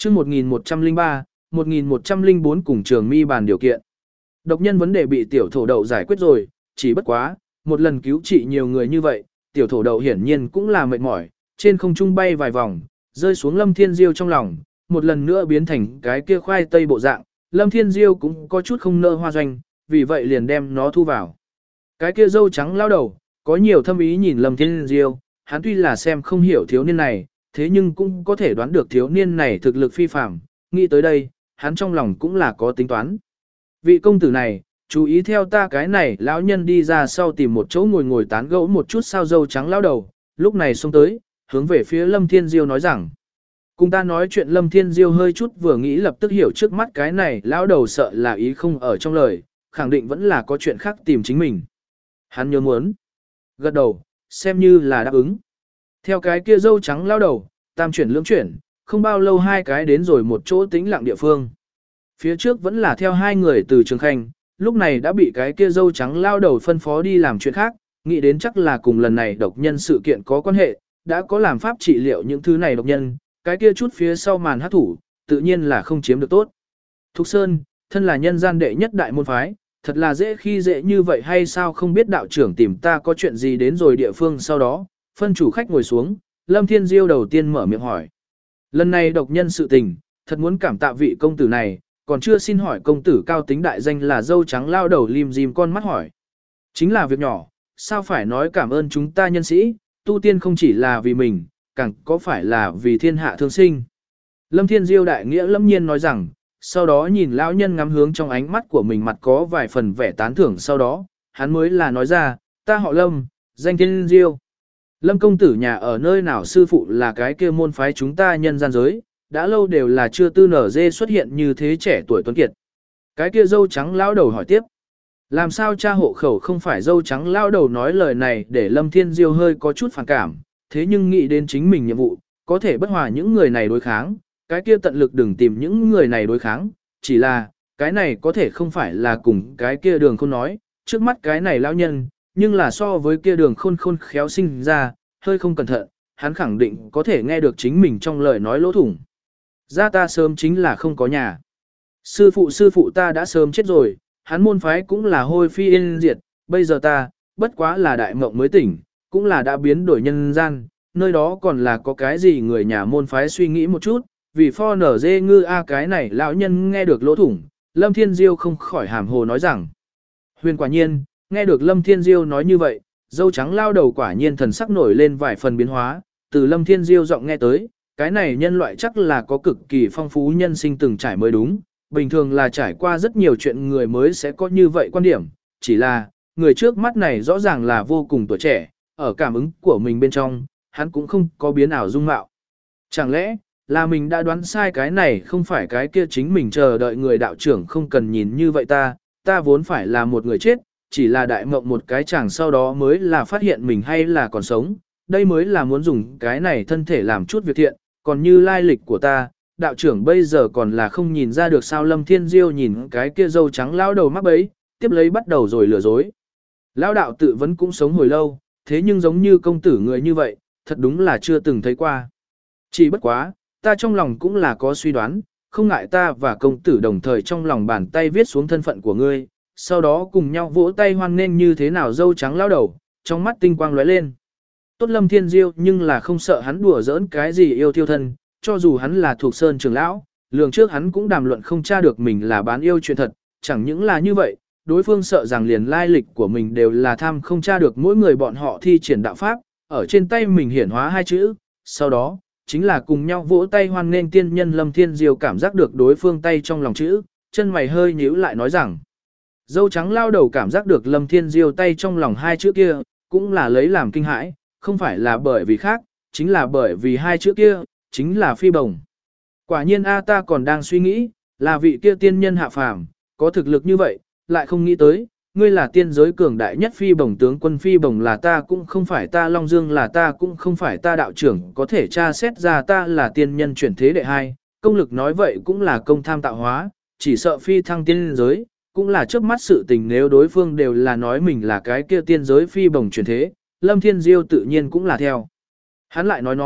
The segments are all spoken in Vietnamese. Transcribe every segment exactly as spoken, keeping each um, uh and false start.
chương một nghìn một trăm lẻ ba, một nghìn một trăm lẻ bốn cùng Trường Mi bàn điều kiện. Độc nhân vấn đề bị tiểu thổ đậu giải quyết rồi, chỉ bất quá, một lần cứu trị nhiều người như vậy, tiểu thổ đậu hiển nhiên cũng là mệt mỏi, trên không trung bay vài vòng, rơi xuống Lâm Thiên Diêu trong lòng, một lần nữa biến thành cái kia khoai tây bộ dạng, Lâm Thiên Diêu cũng có chút không nỡ hoa doanh, vì vậy liền đem nó thu vào. Cái kia dâu trắng lao đầu, có nhiều thâm ý nhìn Lâm Thiên Diêu, hắn tuy là xem không hiểu thiếu niên này, thế nhưng cũng có thể đoán được thiếu niên này thực lực phi phàm, nghĩ tới đây, hắn trong lòng cũng là có tính toán. Vị công tử này, chú ý theo ta cái này, lão nhân đi ra sau tìm một chỗ ngồi ngồi tán gẫu một chút sao dâu trắng lao đầu, lúc này xông tới, hướng về phía Lâm Thiên Diêu nói rằng. Cùng ta nói chuyện Lâm Thiên Diêu hơi chút vừa nghĩ lập tức hiểu trước mắt cái này lão đầu sợ là ý không ở trong lời, khẳng định vẫn là có chuyện khác tìm chính mình. Hắn nhớ muốn. Gật đầu, xem như là đáp ứng. Theo cái kia dâu trắng lao đầu, tam chuyển lưỡng chuyển, không bao lâu hai cái đến rồi một chỗ tĩnh lặng địa phương. Phía trước vẫn là theo hai người từ Trường Khanh, lúc này đã bị cái kia dâu trắng lao đầu phân phó đi làm chuyện khác, nghĩ đến chắc là cùng lần này độc nhân sự kiện có quan hệ, đã có làm pháp trị liệu những thứ này độc nhân, cái kia chút phía sau màn hát thủ, tự nhiên là không chiếm được tốt. Thục Sơn, thân là nhân gian đệ nhất đại môn phái, thật là dễ khi dễ như vậy hay sao không biết đạo trưởng tìm ta có chuyện gì đến rồi địa phương sau đó, phân chủ khách ngồi xuống, Lâm Thiên Diêu đầu tiên mở miệng hỏi. Lần này độc nhân sự tình, thật muốn cảm tạ vị công tử này, còn chưa xin hỏi công tử cao tính đại danh là dâu trắng lao đầu lim dim con mắt hỏi. Chính là việc nhỏ, sao phải nói cảm ơn chúng ta nhân sĩ, tu tiên không chỉ là vì mình, càng có phải là vì thiên hạ thương sinh. Lâm Thiên Diêu đại nghĩa lâm nhiên nói rằng, sau đó nhìn lão nhân ngắm hướng trong ánh mắt của mình mặt có vài phần vẻ tán thưởng sau đó, hắn mới là nói ra, ta họ Lâm, danh Thiên Diêu. Lâm công tử nhà ở nơi nào sư phụ là cái kia môn phái chúng ta nhân gian giới, đã lâu đều là chưa tư nở dê xuất hiện như thế trẻ tuổi tuấn kiệt. Cái kia dâu trắng lão đầu hỏi tiếp. Làm sao cha hộ khẩu không phải dâu trắng lão đầu nói lời này để Lâm Thiên Diêu hơi có chút phản cảm, thế nhưng nghĩ đến chính mình nhiệm vụ, có thể bất hòa những người này đối kháng, cái kia tận lực đừng tìm những người này đối kháng, chỉ là, cái này có thể không phải là cùng cái kia đường khôn nói, trước mắt cái này lão nhân, nhưng là so với kia đường khôn khôn khéo sinh ra, hơi không cẩn thận, hắn khẳng định có thể nghe được chính mình trong lời nói lỗ thủng. Ra ta sớm chính là không có nhà. Sư phụ sư phụ ta đã sớm chết rồi, hắn môn phái cũng là hôi phi yên diệt, bây giờ ta, bất quá là đại mộng mới tỉnh, cũng là đã biến đổi nhân gian, nơi đó còn là có cái gì người nhà môn phái suy nghĩ một chút, vì pho nở dê ngư a cái này lão nhân nghe được lỗ thủng, Lâm Thiên Diêu không khỏi hàm hồ nói rằng. Huyền quả nhiên, nghe được Lâm Thiên Diêu nói như vậy, dâu trắng lao đầu quả nhiên thần sắc nổi lên vài phần biến hóa, từ Lâm Thiên Diêu giọng nghe tới, cái này nhân loại chắc là có cực kỳ phong phú nhân sinh từng trải mới đúng, bình thường là trải qua rất nhiều chuyện người mới sẽ có như vậy quan điểm, chỉ là, người trước mắt này rõ ràng là vô cùng tuổi trẻ, ở cảm ứng của mình bên trong, hắn cũng không có biến ảo dung mạo. Chẳng lẽ, là mình đã đoán sai cái này không phải cái kia chính mình chờ đợi người đạo trưởng không cần nhìn như vậy ta, ta vốn phải là một người chết, chỉ là đại mộng một cái chàng sau đó mới là phát hiện mình hay là còn sống, đây mới là muốn dùng cái này thân thể làm chút việc thiện, còn như lai lịch của ta, đạo trưởng bây giờ còn là không nhìn ra được sao. Lâm Thiên Diêu nhìn cái kia dâu trắng lao đầu mắc bấy, tiếp lấy bắt đầu rồi lừa dối. Lao đạo tự vẫn cũng sống hồi lâu, thế nhưng giống như công tử người như vậy, thật đúng là chưa từng thấy qua. Chỉ bất quá, ta trong lòng cũng là có suy đoán, không ngại ta và công tử đồng thời trong lòng bàn tay viết xuống thân phận của ngươi, sau đó cùng nhau vỗ tay hoan nghênh như thế nào. Dâu trắng lao đầu, trong mắt tinh quang lóe lên. Tốt Lâm Thiên Diêu nhưng là không sợ hắn đùa giỡn cái gì yêu thiêu thân, cho dù hắn là thuộc sơn trưởng lão, lường trước hắn cũng đàm luận không tra được mình là bán yêu chuyện thật, chẳng những là như vậy, đối phương sợ rằng liền lai lịch của mình đều là tham không tra được mỗi người bọn họ thi triển đạo pháp, ở trên tay mình hiển hóa hai chữ, sau đó, chính là cùng nhau vỗ tay hoan nghênh tiên nhân. Lâm Thiên Diêu cảm giác được đối phương tay trong lòng chữ, chân mày hơi nhíu lại nói rằng, dâu trắng lao đầu cảm giác được Lâm Thiên Diêu tay trong lòng hai chữ kia, cũng là lấy làm kinh hãi, không phải là bởi vì khác, chính là bởi vì hai chữ kia, chính là phi bồng. Quả nhiên a ta còn đang suy nghĩ, là vị kia tiên nhân hạ phàm, có thực lực như vậy, lại không nghĩ tới, ngươi là tiên giới cường đại nhất phi bồng tướng quân. Phi bồng là ta cũng không phải ta, Long Dương là ta cũng không phải ta, đạo trưởng có thể tra xét ra ta là tiên nhân chuyển thế đệ hai, công lực nói vậy cũng là công tham tạo hóa, chỉ sợ phi thăng tiên giới, cũng là trước mắt sự tình. Nếu đối phương đều là nói mình là cái kia tiên giới phi bồng chuyển thế, Lâm Thiên Diêu tự nhiên cũng là theo. Hắn lại nói nói,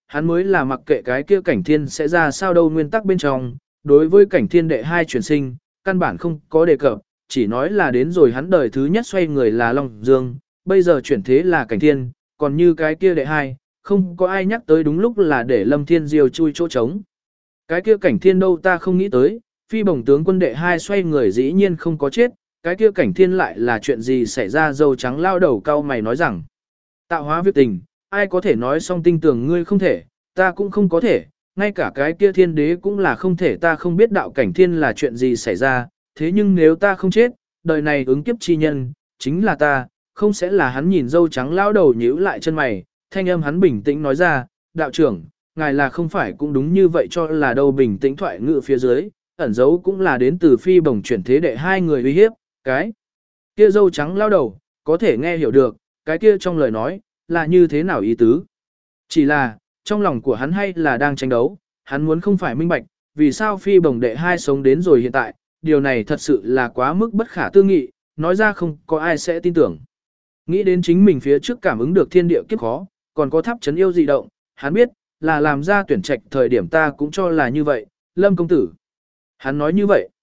hắn mới là mặc kệ cái kia cảnh thiên sẽ ra sao đâu nguyên tắc bên trong, đối với cảnh thiên đệ hai chuyển sinh, căn bản không có đề cập, chỉ nói là đến rồi hắn đời thứ nhất xoay người là Long Dương, bây giờ chuyển thế là cảnh thiên, còn như cái kia đệ hai, không có ai nhắc tới đúng lúc là để Lâm Thiên Diêu chui chỗ trống. Cái kia cảnh thiên đâu ta không nghĩ tới, phi bổng tướng quân đệ hai xoay người dĩ nhiên không có chết, cái kia cảnh thiên lại là chuyện gì xảy ra dâu trắng lao đầu cao mày nói rằng. Tạo hóa việc tình, ai có thể nói xong tinh tưởng ngươi không thể, ta cũng không có thể, ngay cả cái kia thiên đế cũng là không thể ta không biết đạo cảnh thiên là chuyện gì xảy ra, thế nhưng nếu ta không chết, đời này ứng kiếp chi nhân, chính là ta, không sẽ là hắn nhìn dâu trắng lao đầu nhíu lại chân mày, thanh âm hắn bình tĩnh nói ra, đạo trưởng, ngài là không phải cũng đúng như vậy cho là đâu bình tĩnh thoại ngự phía dưới, ẩn dấu cũng là đến từ phi bổng chuyển thế đệ hai người uy hiếp, cái kia dâu trắng lao đầu, có thể nghe hiểu được, cái kia trong lời nói, là như thế nào ý tứ. Chỉ là, trong lòng của hắn hay là đang tranh đấu, hắn muốn không phải minh bạch, vì sao phi bổng đệ hai sống đến rồi hiện tại, điều này thật sự là quá mức bất khả tư nghị, nói ra không có ai sẽ tin tưởng. Nghĩ đến chính mình phía trước cảm ứng được thiên địa kiếp khó, còn có tháp chấn yêu dị động, hắn biết, là làm ra tuyển trạch thời điểm ta cũng cho là như vậy, Lâm công tử. Hắn nói như vậy.